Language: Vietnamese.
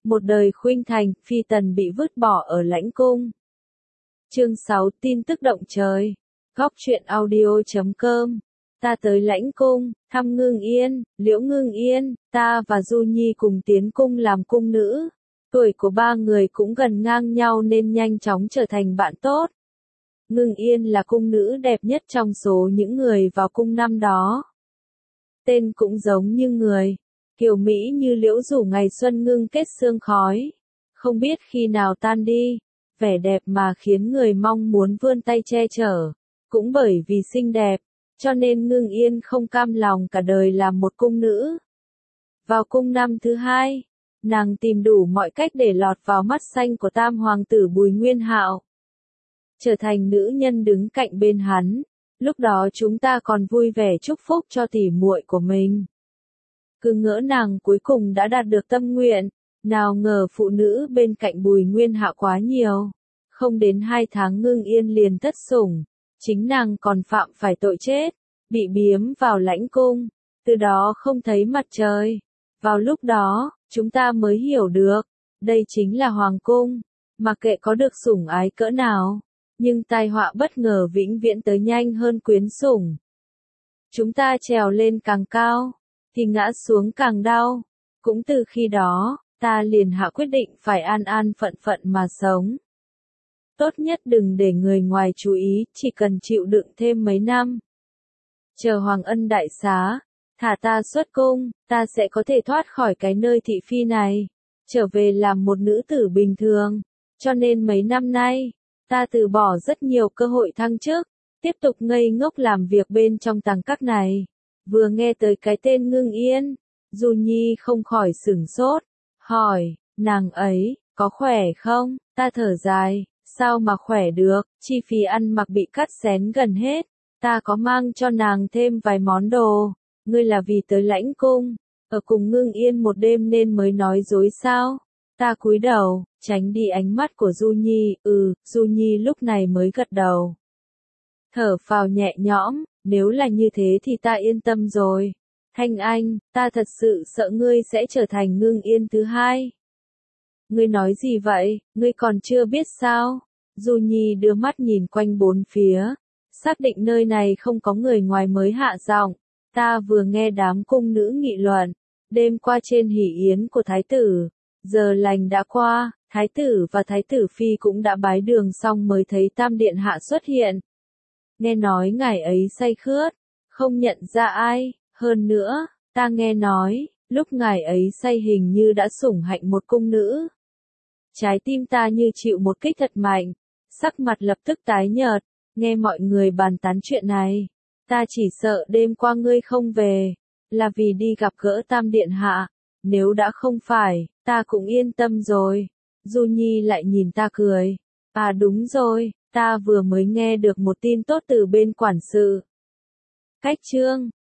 Một đời khuynh thành, phi tần bị vứt bỏ ở lãnh cung. Chương 6 tin tức động trời. Góc truyện audio.com. Ta tới lãnh cung, thăm Ngưng Yên, Liễu Ngưng Yên, ta và Du Nhi cùng tiến cung làm cung nữ. Tuổi của ba người cũng gần ngang nhau nên nhanh chóng trở thành bạn tốt. Ngưng Yên là cung nữ đẹp nhất trong số những người vào cung năm đó. Tên cũng giống như người, kiều mỹ như liễu rủ ngày xuân ngưng kết sương khói. Không biết khi nào tan đi, vẻ đẹp mà khiến người mong muốn vươn tay che chở. Cũng bởi vì xinh đẹp, cho nên Ngưng Yên không cam lòng cả đời làm một cung nữ. Vào cung năm thứ hai, nàng tìm đủ mọi cách để lọt vào mắt xanh của tam hoàng tử Bùi Nguyên Hạo. Trở thành nữ nhân đứng cạnh bên hắn, lúc đó chúng ta còn vui vẻ chúc phúc cho tỉ muội của mình. Cứ ngỡ nàng cuối cùng đã đạt được tâm nguyện, nào ngờ phụ nữ bên cạnh Bùi Nguyên Hạo quá nhiều. Không đến 2 tháng Ngưng Yên liền thất sủng, chính nàng còn phạm phải tội chết, bị biếm vào lãnh cung, từ đó không thấy mặt trời. Vào lúc đó, chúng ta mới hiểu được, đây chính là hoàng cung, mặc kệ có được sủng ái cỡ nào, nhưng tai họa bất ngờ vĩnh viễn tới nhanh hơn quyến sủng. Chúng ta trèo lên càng cao, thì ngã xuống càng đau. Cũng từ khi đó, ta liền hạ quyết định phải an an phận phận mà sống. Tốt nhất đừng để người ngoài chú ý, chỉ cần chịu đựng thêm mấy năm. Chờ Hoàng Ân đại xá, thả ta xuất cung, ta sẽ có thể thoát khỏi cái nơi thị phi này, trở về làm một nữ tử bình thường. Cho nên mấy năm nay, ta từ bỏ rất nhiều cơ hội thăng chức, tiếp tục ngây ngốc làm việc bên trong tàng các này. Vừa nghe tới cái tên Ngưng Yên, Du Nhi không khỏi sửng sốt, hỏi, nàng ấy, có khỏe không? Ta thở dài, sao mà khỏe được, chi phí ăn mặc bị cắt xén gần hết, ta có mang cho nàng thêm vài món đồ. Ngươi là vì tới lãnh cung, ở cùng Ngưng Yên một đêm nên mới nói dối sao? Ta cúi đầu, tránh đi ánh mắt của Du Nhi, Du Nhi lúc này mới gật đầu. Thở phào nhẹ nhõm, nếu là như thế thì ta yên tâm rồi. Thanh Anh, ta thật sự sợ ngươi sẽ trở thành Ngưng Yên thứ hai. Ngươi nói gì vậy, ngươi còn chưa biết sao? Du Nhi đưa mắt nhìn quanh bốn phía, xác định nơi này không có người ngoài mới hạ giọng. Ta vừa nghe đám cung nữ nghị luận, đêm qua trên hỷ yến của thái tử, giờ lành đã qua, thái tử và thái tử phi cũng đã bái đường xong mới thấy tam điện hạ xuất hiện. Nghe nói ngài ấy say khướt, không nhận ra ai, hơn nữa, ta nghe nói, lúc ngài ấy say hình như đã sủng hạnh một cung nữ. Trái tim ta như chịu một kích thật mạnh, sắc mặt lập tức tái nhợt, nghe mọi người bàn tán chuyện này. Ta chỉ sợ đêm qua ngươi không về, là vì đi gặp gỡ tam điện hạ, nếu đã không phải, ta cũng yên tâm rồi. Du Nhi lại nhìn ta cười, à đúng rồi, ta vừa mới nghe được một tin tốt từ bên quản sự. Cách chương